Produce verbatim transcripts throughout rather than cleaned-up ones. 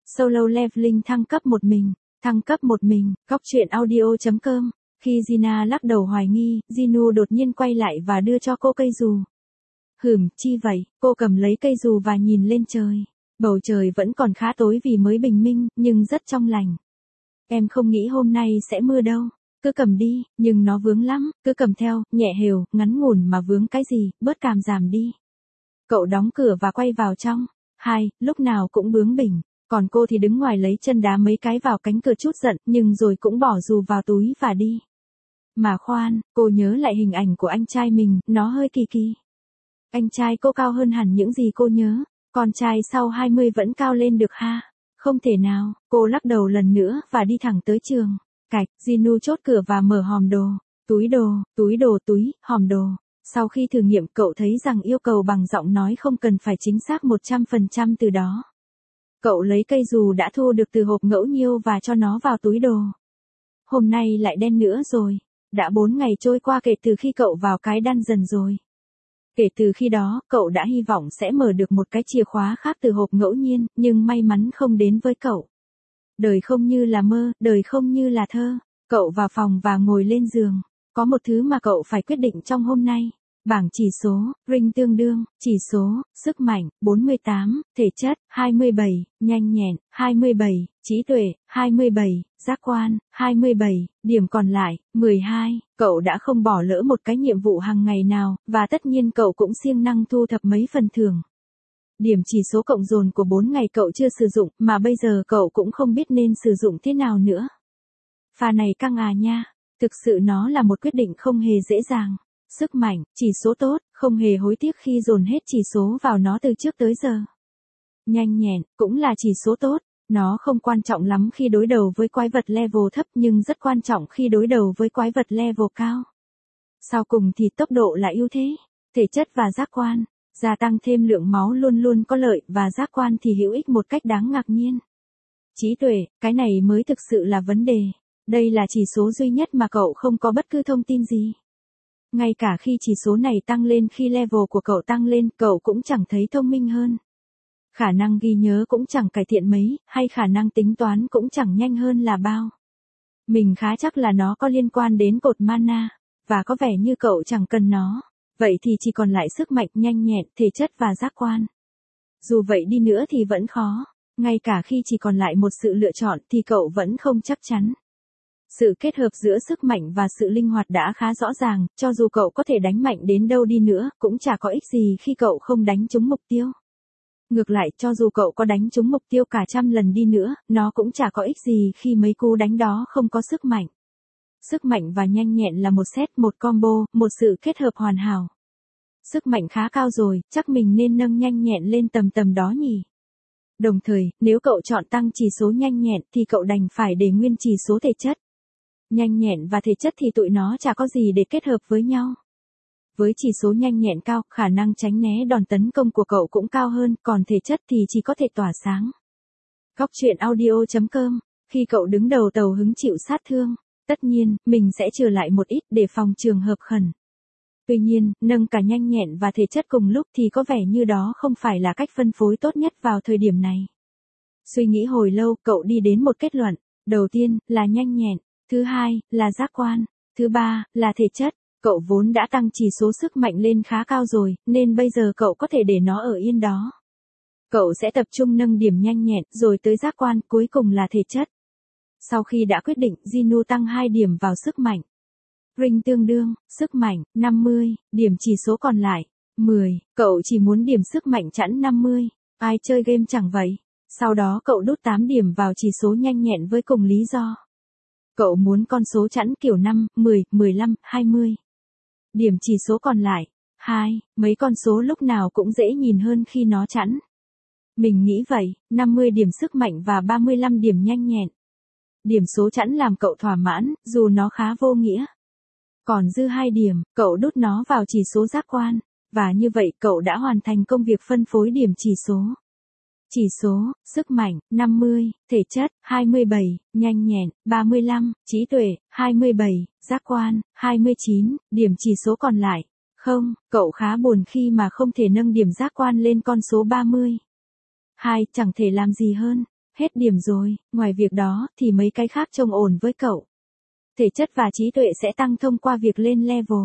Solo Leveling thăng cấp một mình, thăng cấp một mình, góc truyện audio chấm com. Khi Gina lắc đầu hoài nghi, Jinu đột nhiên quay lại và đưa cho cô cây dù. Hửm, chi vậy? Cô cầm lấy cây dù và nhìn lên trời. Bầu trời vẫn còn khá tối vì mới bình minh, nhưng rất trong lành. Em không nghĩ hôm nay sẽ mưa đâu. Cứ cầm đi, nhưng nó vướng lắm, cứ cầm theo, nhẹ hều, ngắn ngủn mà vướng cái gì, bớt cảm giảm đi. Cậu đóng cửa và quay vào trong. Hai, lúc nào cũng bướng bỉnh. Còn cô thì đứng ngoài lấy chân đá mấy cái vào cánh cửa chút giận, nhưng rồi cũng bỏ dù vào túi và đi. Mà khoan, cô nhớ lại hình ảnh của anh trai mình, nó hơi kỳ kỳ. Anh trai cô cao hơn hẳn những gì cô nhớ, con trai sau hai mươi vẫn cao lên được ha. Không thể nào, cô lắc đầu lần nữa và đi thẳng tới trường. Cạch, Jinu chốt cửa và mở hòm đồ. Túi đồ, túi đồ túi, hòm đồ. Sau khi thử nghiệm cậu thấy rằng yêu cầu bằng giọng nói không cần phải chính xác một trăm phần trăm từ đó. Cậu lấy cây dù đã thu được từ hộp ngẫu nhiêu và cho nó vào túi đồ. Hôm nay lại đen nữa rồi. Đã bốn ngày trôi qua kể từ khi cậu vào cái đan dần rồi. Kể từ khi đó, cậu đã hy vọng sẽ mở được một cái chìa khóa khác từ hộp ngẫu nhiên, nhưng may mắn không đến với cậu. Đời không như là mơ, đời không như là thơ. Cậu vào phòng và ngồi lên giường. Có một thứ mà cậu phải quyết định trong hôm nay. Bảng chỉ số, ring tương đương, chỉ số, sức mạnh, bốn mươi tám, thể chất, hai mươi bảy, nhanh nhẹn, hai mươi bảy, trí tuệ, hai mươi bảy, giác quan, hai mươi bảy, điểm còn lại, mười hai. Cậu đã không bỏ lỡ một cái nhiệm vụ hàng ngày nào, và tất nhiên cậu cũng siêng năng thu thập mấy phần thưởng. Điểm chỉ số cộng dồn của bốn ngày cậu chưa sử dụng, mà bây giờ cậu cũng không biết nên sử dụng thế nào nữa. Pha này căng à nha, thực sự nó là một quyết định không hề dễ dàng. Sức mạnh, chỉ số tốt, không hề hối tiếc khi dồn hết chỉ số vào nó từ trước tới giờ. Nhanh nhẹn, cũng là chỉ số tốt, nó không quan trọng lắm khi đối đầu với quái vật level thấp nhưng rất quan trọng khi đối đầu với quái vật level cao. Sau cùng thì tốc độ là ưu thế, thể chất và giác quan, gia tăng thêm lượng máu luôn luôn có lợi và giác quan thì hữu ích một cách đáng ngạc nhiên. Trí tuệ, cái này mới thực sự là vấn đề, đây là chỉ số duy nhất mà cậu không có bất cứ thông tin gì. Ngay cả khi chỉ số này tăng lên khi level của cậu tăng lên, cậu cũng chẳng thấy thông minh hơn. Khả năng ghi nhớ cũng chẳng cải thiện mấy, hay khả năng tính toán cũng chẳng nhanh hơn là bao. Mình khá chắc là nó có liên quan đến cột mana, và có vẻ như cậu chẳng cần nó. Vậy thì chỉ còn lại sức mạnh, nhanh nhẹn, thể chất và giác quan. Dù vậy đi nữa thì vẫn khó, ngay cả khi chỉ còn lại một sự lựa chọn thì cậu vẫn không chắc chắn. Sự kết hợp giữa sức mạnh và sự linh hoạt đã khá rõ ràng, cho dù cậu có thể đánh mạnh đến đâu đi nữa, cũng chả có ích gì khi cậu không đánh trúng mục tiêu. Ngược lại, cho dù cậu có đánh trúng mục tiêu cả trăm lần đi nữa, nó cũng chả có ích gì khi mấy cú đánh đó không có sức mạnh. Sức mạnh và nhanh nhẹn là một set, một combo, một sự kết hợp hoàn hảo. Sức mạnh khá cao rồi, chắc mình nên nâng nhanh nhẹn lên tầm tầm đó nhỉ. Đồng thời, nếu cậu chọn tăng chỉ số nhanh nhẹn thì cậu đành phải để nguyên chỉ số thể chất. Nhanh nhẹn và thể chất thì tụi nó chả có gì để kết hợp với nhau. Với chỉ số nhanh nhẹn cao, khả năng tránh né đòn tấn công của cậu cũng cao hơn, còn thể chất thì chỉ có thể tỏa sáng. Góc truyện audio chấm com. Khi cậu đứng đầu tàu hứng chịu sát thương, tất nhiên, mình sẽ trừ lại một ít để phòng trường hợp khẩn. Tuy nhiên, nâng cả nhanh nhẹn và thể chất cùng lúc thì có vẻ như đó không phải là cách phân phối tốt nhất vào thời điểm này. Suy nghĩ hồi lâu, cậu đi đến một kết luận. Đầu tiên, là nhanh nhẹn. Thứ hai, là giác quan. Thứ ba, là thể chất. Cậu vốn đã tăng chỉ số sức mạnh lên khá cao rồi, nên bây giờ cậu có thể để nó ở yên đó. Cậu sẽ tập trung nâng điểm nhanh nhẹn, rồi tới giác quan, cuối cùng là thể chất. Sau khi đã quyết định, Jinu tăng hai điểm vào sức mạnh. Ring tương đương, sức mạnh, năm mươi, điểm chỉ số còn lại, mười. Cậu chỉ muốn điểm sức mạnh chẵn năm mươi. Ai chơi game chẳng vậy. Sau đó cậu đút tám điểm vào chỉ số nhanh nhẹn với cùng lý do. Cậu muốn con số chẵn kiểu năm, mười, mười lăm, hai mươi. Điểm chỉ số còn lại, hai, mấy con số lúc nào cũng dễ nhìn hơn khi nó chẵn. Mình nghĩ vậy, năm mươi điểm sức mạnh và ba mươi lăm điểm nhanh nhẹn. Điểm số chẵn làm cậu thỏa mãn, dù nó khá vô nghĩa. Còn dư hai điểm, cậu đút nó vào chỉ số giác quan, và như vậy cậu đã hoàn thành công việc phân phối điểm chỉ số. Chỉ số, sức mạnh, năm mươi, thể chất, hai mươi bảy, nhanh nhẹn, ba mươi lăm, trí tuệ, hai mươi bảy, giác quan, hai mươi chín, điểm chỉ số còn lại. Không, cậu khá buồn khi mà không thể nâng điểm giác quan lên con số ba mươi. Hai, chẳng thể làm gì hơn. Hết điểm rồi, ngoài việc đó thì mấy cái khác trông ổn với cậu. Thể chất và trí tuệ sẽ tăng thông qua việc lên level.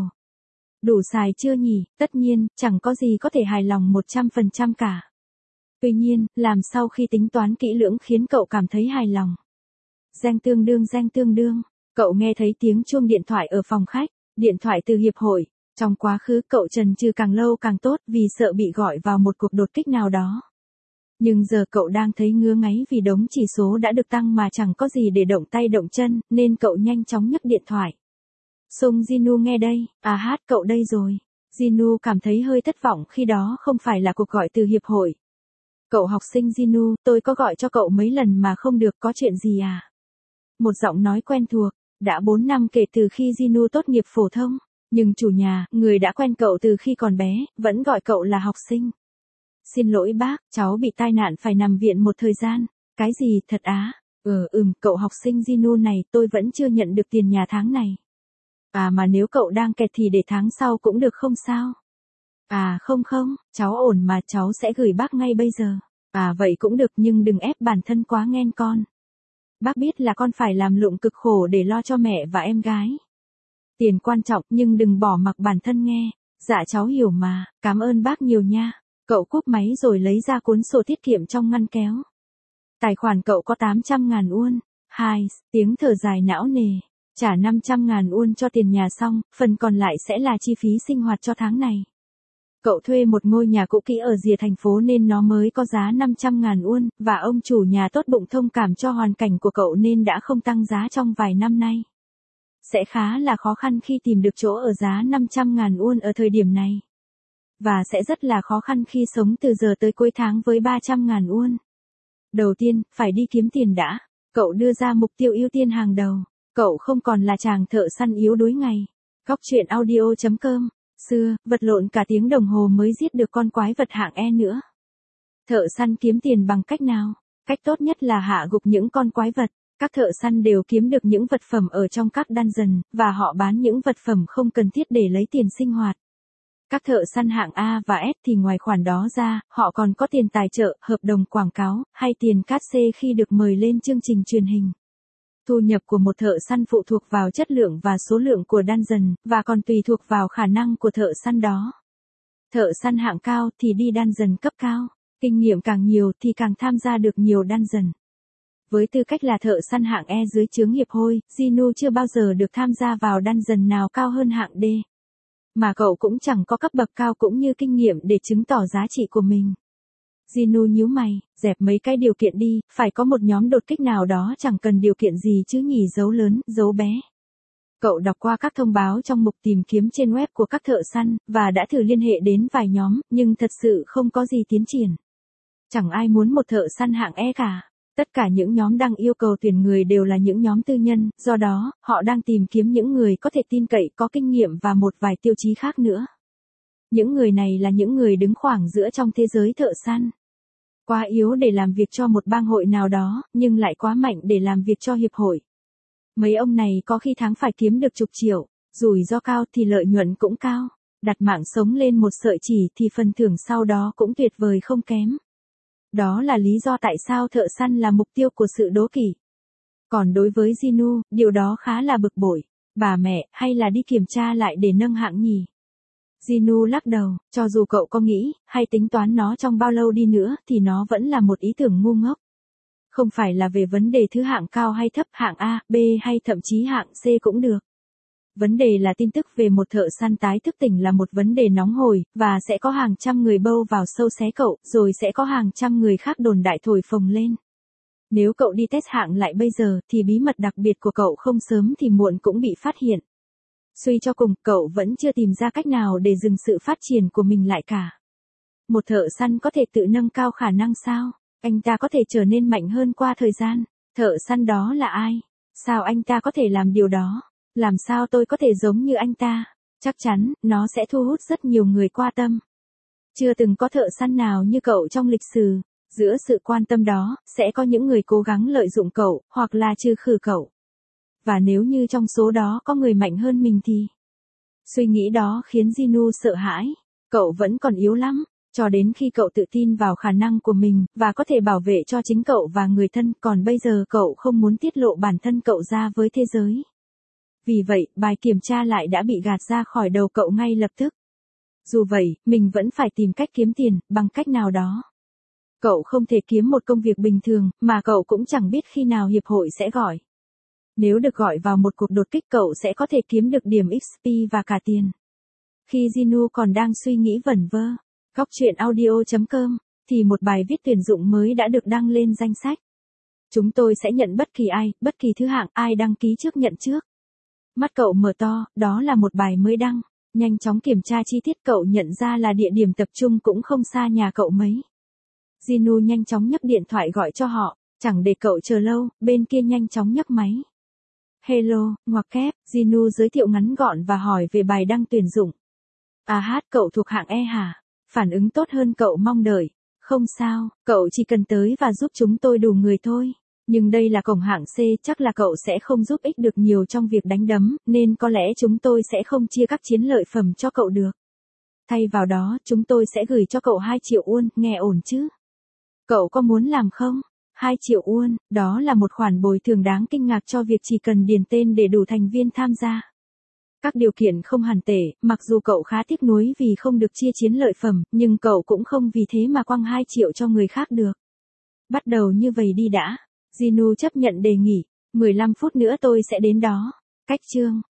Đủ xài chưa nhỉ? Tất nhiên, chẳng có gì có thể hài lòng một trăm phần trăm cả. Tuy nhiên, làm sau khi tính toán kỹ lưỡng khiến cậu cảm thấy hài lòng. Danh tương đương danh tương đương, cậu nghe thấy tiếng chuông điện thoại ở phòng khách, điện thoại từ hiệp hội. Trong quá khứ cậu chần chừ càng lâu càng tốt vì sợ bị gọi vào một cuộc đột kích nào đó. Nhưng giờ cậu đang thấy ngứa ngáy vì đống chỉ số đã được tăng mà chẳng có gì để động tay động chân, nên cậu nhanh chóng nhấc điện thoại. Sung Jinu nghe đây, à hát cậu đây rồi. Jinu cảm thấy hơi thất vọng khi đó không phải là cuộc gọi từ hiệp hội. Cậu học sinh Jinu, tôi có gọi cho cậu mấy lần mà không được, có chuyện gì à? Một giọng nói quen thuộc, đã bốn năm kể từ khi Jinu tốt nghiệp phổ thông, nhưng chủ nhà, người đã quen cậu từ khi còn bé, vẫn gọi cậu là học sinh. Xin lỗi bác, cháu bị tai nạn phải nằm viện một thời gian. Cái gì, thật á? Ừ, ừm, cậu học sinh Jinu này, tôi vẫn chưa nhận được tiền nhà tháng này. À mà nếu cậu đang kẹt thì để tháng sau cũng được không sao? À không không, cháu ổn mà, cháu sẽ gửi bác ngay bây giờ. À vậy cũng được nhưng đừng ép bản thân quá nghen con. Bác biết là con phải làm lụng cực khổ để lo cho mẹ và em gái. Tiền quan trọng nhưng đừng bỏ mặc bản thân nghe. Dạ cháu hiểu mà, cảm ơn bác nhiều nha. Cậu cúp máy rồi lấy ra cuốn sổ tiết kiệm trong ngăn kéo. Tài khoản cậu có tám trăm ngàn won. Hai, tiếng thở dài não nề. Trả năm trăm ngàn won cho tiền nhà xong, phần còn lại sẽ là chi phí sinh hoạt cho tháng này. Cậu thuê một ngôi nhà cũ kỹ ở rìa thành phố nên nó mới có giá năm trăm ngàn won, và ông chủ nhà tốt bụng thông cảm cho hoàn cảnh của cậu nên đã không tăng giá trong vài năm nay. Sẽ khá là khó khăn khi tìm được chỗ ở giá năm trăm ngàn won ở thời điểm này. Và sẽ rất là khó khăn khi sống từ giờ tới cuối tháng với ba trăm ngàn won. Đầu tiên, phải đi kiếm tiền đã. Cậu đưa ra mục tiêu ưu tiên hàng đầu. Cậu không còn là chàng thợ săn yếu đuối ngày. Góc truyện audio chấm com. Xưa, vật lộn cả tiếng đồng hồ mới giết được con quái vật hạng E nữa. Thợ săn kiếm tiền bằng cách nào? Cách tốt nhất là hạ gục những con quái vật. Các thợ săn đều kiếm được những vật phẩm ở trong các dungeon, và họ bán những vật phẩm không cần thiết để lấy tiền sinh hoạt. Các thợ săn hạng A và S thì ngoài khoản đó ra, họ còn có tiền tài trợ, hợp đồng quảng cáo, hay tiền cát xê khi được mời lên chương trình truyền hình. Thu nhập của một thợ săn phụ thuộc vào chất lượng và số lượng của dungeon, và còn tùy thuộc vào khả năng của thợ săn đó. Thợ săn hạng cao thì đi dungeon cấp cao, kinh nghiệm càng nhiều thì càng tham gia được nhiều dungeon. Với tư cách là thợ săn hạng E dưới trướng hiệp hội, Jinu chưa bao giờ được tham gia vào dungeon nào cao hơn hạng D. Mà cậu cũng chẳng có cấp bậc cao cũng như kinh nghiệm để chứng tỏ giá trị của mình. Jinu nhíu mày, dẹp mấy cái điều kiện đi, phải có một nhóm đột kích nào đó chẳng cần điều kiện gì chứ nhỉ, dấu lớn, dấu bé. Cậu đọc qua các thông báo trong mục tìm kiếm trên web của các thợ săn, và đã thử liên hệ đến vài nhóm, nhưng thật sự không có gì tiến triển. Chẳng ai muốn một thợ săn hạng E cả. Tất cả những nhóm đang yêu cầu tuyển người đều là những nhóm tư nhân, do đó, họ đang tìm kiếm những người có thể tin cậy, có kinh nghiệm và một vài tiêu chí khác nữa. Những người này là những người đứng khoảng giữa trong thế giới thợ săn. Quá yếu để làm việc cho một bang hội nào đó, nhưng lại quá mạnh để làm việc cho hiệp hội. Mấy ông này có khi tháng phải kiếm được chục triệu, rủi ro cao thì lợi nhuận cũng cao. Đặt mạng sống lên một sợi chỉ thì phần thưởng sau đó cũng tuyệt vời không kém. Đó là lý do tại sao thợ săn là mục tiêu của sự đố kỵ. Còn đối với Jinu, điều đó khá là bực bội. Bà mẹ, hay là đi kiểm tra lại để nâng hạng nhỉ? Jinu lắc đầu, cho dù cậu có nghĩ, hay tính toán nó trong bao lâu đi nữa, thì nó vẫn là một ý tưởng ngu ngốc. Không phải là về vấn đề thứ hạng cao hay thấp, hạng A, B hay thậm chí hạng C cũng được. Vấn đề là tin tức về một thợ săn tái thức tỉnh là một vấn đề nóng hổi, và sẽ có hàng trăm người bâu vào sâu xé cậu, rồi sẽ có hàng trăm người khác đồn đại thổi phồng lên. Nếu cậu đi test hạng lại bây giờ, thì bí mật đặc biệt của cậu không sớm thì muộn cũng bị phát hiện. Suy cho cùng, cậu vẫn chưa tìm ra cách nào để dừng sự phát triển của mình lại cả. Một thợ săn có thể tự nâng cao khả năng sao? Anh ta có thể trở nên mạnh hơn qua thời gian. Thợ săn đó là ai? Sao anh ta có thể làm điều đó? Làm sao tôi có thể giống như anh ta? Chắc chắn, nó sẽ thu hút rất nhiều người qua tâm. Chưa từng có thợ săn nào như cậu trong lịch sử. Giữa sự quan tâm đó, sẽ có những người cố gắng lợi dụng cậu, hoặc là trừ khử cậu. Và nếu như trong số đó có người mạnh hơn mình thì... Suy nghĩ đó khiến Jinu sợ hãi. Cậu vẫn còn yếu lắm. Cho đến khi cậu tự tin vào khả năng của mình, và có thể bảo vệ cho chính cậu và người thân, còn bây giờ cậu không muốn tiết lộ bản thân cậu ra với thế giới. Vì vậy, bài kiểm tra lại đã bị gạt ra khỏi đầu cậu ngay lập tức. Dù vậy, mình vẫn phải tìm cách kiếm tiền, bằng cách nào đó. Cậu không thể kiếm một công việc bình thường, mà cậu cũng chẳng biết khi nào hiệp hội sẽ gọi. Nếu được gọi vào một cuộc đột kích cậu sẽ có thể kiếm được điểm ích pê và cả tiền. Khi Jinu còn đang suy nghĩ vẩn vơ, góc truyện audio chấm com, thì một bài viết tuyển dụng mới đã được đăng lên danh sách. Chúng tôi sẽ nhận bất kỳ ai, bất kỳ thứ hạng, ai đăng ký trước nhận trước. Mắt cậu mở to, đó là một bài mới đăng. Nhanh chóng kiểm tra chi tiết cậu nhận ra là địa điểm tập trung cũng không xa nhà cậu mấy. Jinu nhanh chóng nhấc điện thoại gọi cho họ, chẳng để cậu chờ lâu, bên kia nhanh chóng nhấc máy. Hello, ngoặc kép, Jinu giới thiệu ngắn gọn và hỏi về bài đăng tuyển dụng. À hát, cậu thuộc hạng E hả? Phản ứng tốt hơn cậu mong đợi. Không sao, cậu chỉ cần tới và giúp chúng tôi đủ người thôi. Nhưng đây là cổng hạng C, chắc là cậu sẽ không giúp ích được nhiều trong việc đánh đấm, nên có lẽ chúng tôi sẽ không chia các chiến lợi phẩm cho cậu được. Thay vào đó, chúng tôi sẽ gửi cho cậu hai triệu won, nghe ổn chứ? Cậu có muốn làm không? hai triệu won, đó là một khoản bồi thường đáng kinh ngạc cho việc chỉ cần điền tên để đủ thành viên tham gia. Các điều kiện không hẳn tệ, mặc dù cậu khá tiếc nuối vì không được chia chiến lợi phẩm, nhưng cậu cũng không vì thế mà quăng hai triệu cho người khác được. Bắt đầu như vậy đi đã. Jinu chấp nhận đề nghị. mười lăm phút nữa tôi sẽ đến đó. Cách chương.